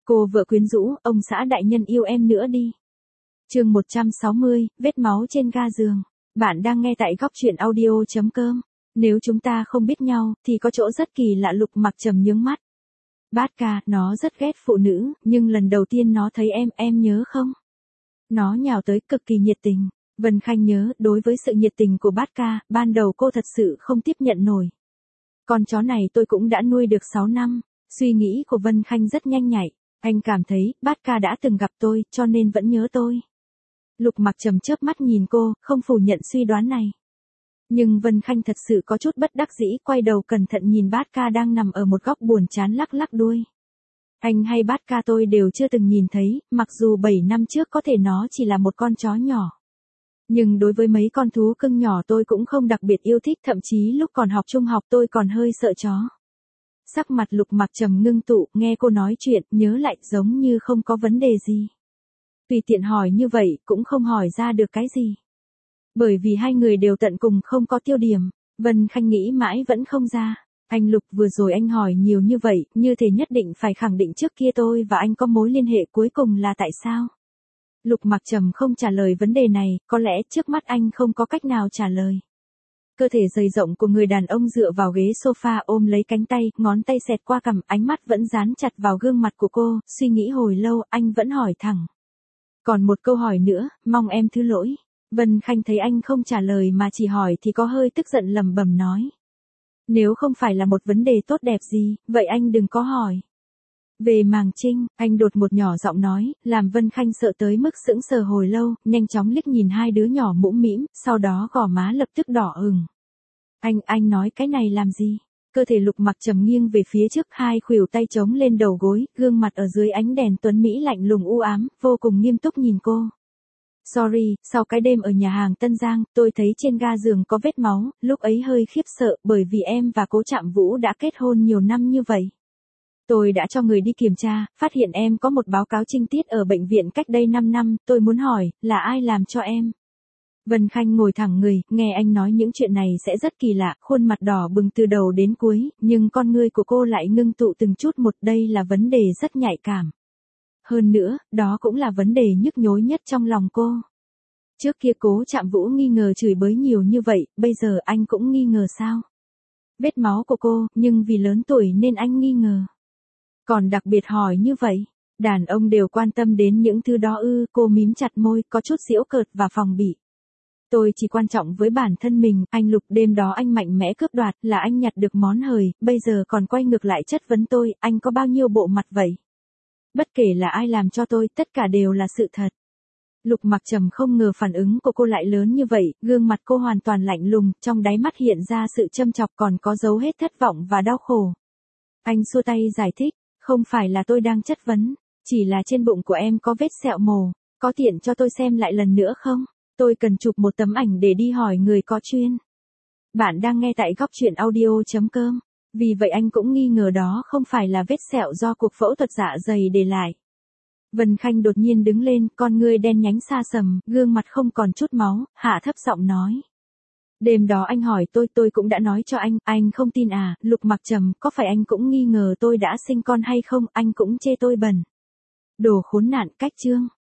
Cô vợ quyến rũ, ông xã đại nhân yêu em nữa đi. Chương 160, vết máu trên ga giường. Bạn đang nghe tại góc truyện audio.com. Nếu chúng ta không biết nhau, thì có chỗ rất kỳ lạ. Lục Mặc Trầm nhướng mắt. Bát ca, nó rất ghét phụ nữ, nhưng lần đầu tiên nó thấy em nhớ không? Nó nhào tới cực kỳ nhiệt tình. Vân Khanh nhớ, đối với sự nhiệt tình của Bát ca, ban đầu cô thật sự không tiếp nhận nổi. Con chó này tôi cũng đã nuôi được 6 năm. Suy nghĩ của Vân Khanh rất nhanh nhạy. Anh cảm thấy, Bát ca đã từng gặp tôi, cho nên vẫn nhớ tôi. Lục Mặc Trầm chớp mắt nhìn cô, không phủ nhận suy đoán này. Nhưng Vân Khanh thật sự có chút bất đắc dĩ, quay đầu cẩn thận nhìn Bát ca đang nằm ở một góc buồn chán lắc lắc đuôi. Anh hay Bát ca tôi đều chưa từng nhìn thấy, mặc dù 7 năm trước có thể nó chỉ là một con chó nhỏ. Nhưng đối với mấy con thú cưng nhỏ tôi cũng không đặc biệt yêu thích, thậm chí lúc còn học trung học tôi còn hơi sợ chó. Sắc mặt Lục Mặc Trầm ngưng tụ, nghe cô nói chuyện, nhớ lại giống như không có vấn đề gì. Tùy tiện hỏi như vậy, cũng không hỏi ra được cái gì. Bởi vì hai người đều tận cùng không có tiêu điểm, Vân Khanh nghĩ mãi vẫn không ra. Anh Lục, vừa rồi anh hỏi nhiều như vậy, như thể nhất định phải khẳng định trước kia tôi và anh có mối liên hệ, cuối cùng là tại sao? Lục Mặc Trầm không trả lời vấn đề này, có lẽ trước mắt anh không có cách nào trả lời. Cơ thể dày rộng của người đàn ông dựa vào ghế sofa, ôm lấy cánh tay, ngón tay xẹt qua cằm, ánh mắt vẫn dán chặt vào gương mặt của cô, suy nghĩ hồi lâu, anh vẫn hỏi thẳng. Còn một câu hỏi nữa, mong em thứ lỗi. Vân Khanh thấy anh không trả lời mà chỉ hỏi thì có hơi tức giận, lẩm bẩm nói. Nếu không phải là một vấn đề tốt đẹp gì, vậy anh đừng có hỏi. Về Màng Trinh, anh đột một nhỏ giọng nói, làm Vân Khanh sợ tới mức sững sờ hồi lâu, nhanh chóng liếc nhìn hai đứa nhỏ mũm mĩm, sau đó gò má lập tức đỏ ửng. Anh nói cái này làm gì? Cơ thể Lục Mặc Trầm nghiêng về phía trước, hai khuỷu tay chống lên đầu gối, gương mặt ở dưới ánh đèn tuấn mỹ lạnh lùng u ám, vô cùng nghiêm túc nhìn cô. Sorry, sau cái đêm ở nhà hàng Tân Giang, tôi thấy trên ga giường có vết máu, lúc ấy hơi khiếp sợ bởi vì em và Cố Trạm Vũ đã kết hôn nhiều năm như vậy. Tôi đã cho người đi kiểm tra, phát hiện em có một báo cáo trinh tiết ở bệnh viện cách đây 5 năm, tôi muốn hỏi, là ai làm cho em? Vân Khanh ngồi thẳng người, nghe anh nói những chuyện này sẽ rất kỳ lạ, khuôn mặt đỏ bừng từ đầu đến cuối, nhưng con ngươi của cô lại ngưng tụ từng chút một, đây là vấn đề rất nhạy cảm. Hơn nữa, đó cũng là vấn đề nhức nhối nhất trong lòng cô. Trước kia Cố Trạm Vũ nghi ngờ chửi bới nhiều như vậy, bây giờ anh cũng nghi ngờ sao? Vết máu của cô, nhưng vì lớn tuổi nên anh nghi ngờ. Còn đặc biệt hỏi như vậy, đàn ông đều quan tâm đến những thứ đó ư? Cô mím chặt môi, có chút giễu cợt và phòng bị. Tôi chỉ quan trọng với bản thân mình, anh Lục, đêm đó anh mạnh mẽ cướp đoạt, là anh nhặt được món hời, bây giờ còn quay ngược lại chất vấn tôi, anh có bao nhiêu bộ mặt vậy? Bất kể là ai làm cho tôi, tất cả đều là sự thật. Lục Mặc Trầm không ngờ phản ứng của cô lại lớn như vậy, gương mặt cô hoàn toàn lạnh lùng, trong đáy mắt hiện ra sự châm chọc, còn có dấu hết thất vọng và đau khổ. Anh xua tay giải thích, không phải là tôi đang chất vấn, chỉ là trên bụng của em có vết sẹo mổ, có tiện cho tôi xem lại lần nữa không? Tôi cần chụp một tấm ảnh để đi hỏi người có chuyên. Bạn đang nghe tại góc truyện audio.com. Vì vậy anh cũng nghi ngờ đó không phải là vết sẹo do cuộc phẫu thuật dạ dày để lại. Vân Khanh đột nhiên đứng lên, con ngươi đen nhánh xa sầm, gương mặt không còn chút máu, hạ thấp giọng nói. Đêm đó anh hỏi tôi cũng đã nói cho anh không tin à? Lục Mặc Trầm, có phải anh cũng nghi ngờ tôi đã sinh con hay không? Anh cũng chê tôi bẩn. Đồ khốn nạn, cách chương.